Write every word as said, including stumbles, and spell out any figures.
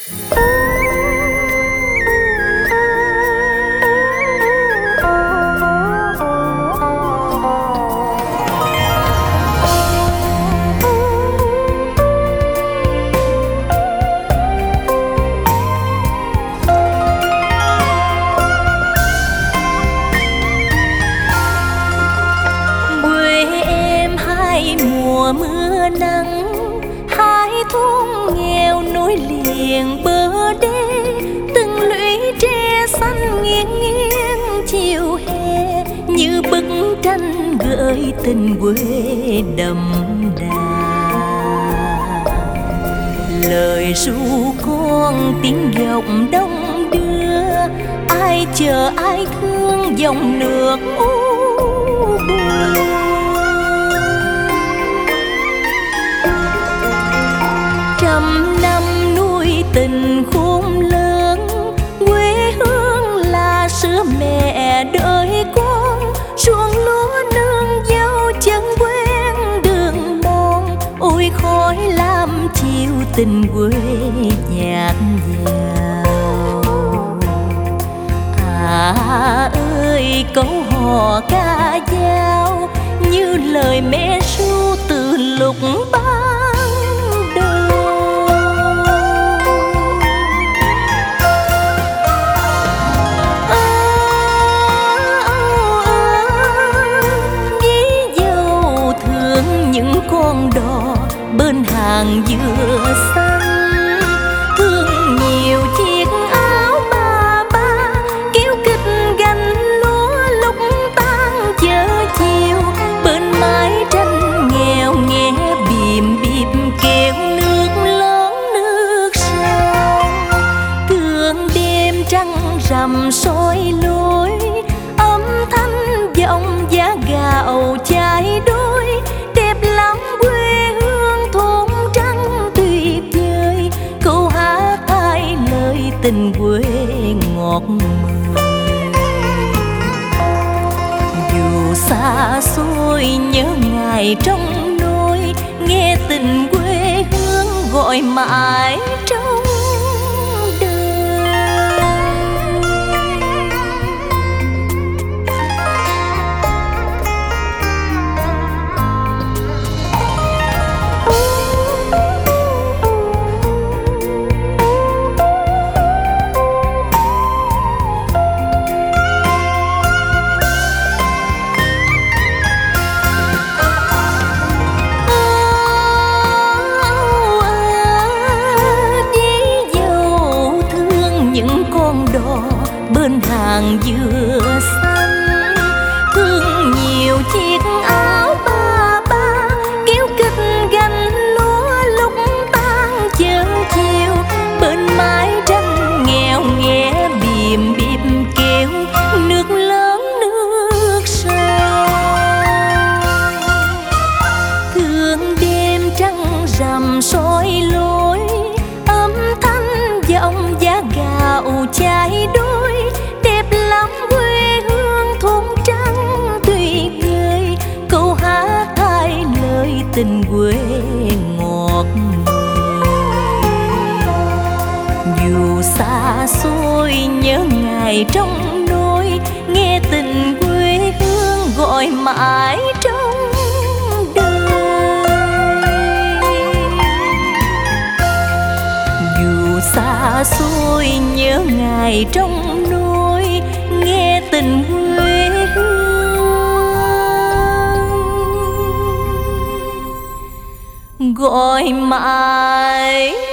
Mùa mưa nắng hai thôn nghèo nối liền bờ đê, từng lũy tre xanh nghiêng nghiêng chiều hè như bức tranh gợi tình quê đậm đà. Lời ru con tiếng giọng đông đưa, ai chờ ai thương dòng nước u buồn. Trăm năm nuôi tình khôn lớn, quê hương là sữa mẹ đợi con, ruộng lúa nương dâu chân quen đường mòn, ôi khói lam chiều tình quê nhạt nhào. À ơi câu hò ca dao như lời mẹ ru từ lúc ban đầu. Những con đò bên hàng dừa xanh, thương nhiều chiếc áo ba ba kéo kịch gánh lúa lúc tan chợ chiều, bên mái tranh nghèo nghe bìm bìm kêu nước lớn nước sông. Thương đêm trăng rằm soi lối, âm thanh giọng giá gạo chai đôi, đẹp lắm quê hương thôn trắng tuyệt vời, câu hát hai lời tình quê ngọt mời. Dù xa xôi nhớ ngày trong nôi, nghe tình quê hương gọi mãi trong bên hàng dừa xanh, thương nhiều chiếc áo ba ba kéo kịch gánh lúa lúc tan chợ chiều, bên mái tranh nghèo nghe bìm bìm kêu nước lớn nước sông. Thương đêm trăng rằm soi lối, âm thanh giọng giá gạo chai đôi, đẹp lắm quê hương thôn trắng tuyệt vời, câu hát hai lời tình quê ngọt ngời. Dù xa xôi nhớ ngày trong nôi, nghe tình quê hương gọi mãi trong xa xôi nhớ ngày trong nôi, nghe tình quê hương gọi mãi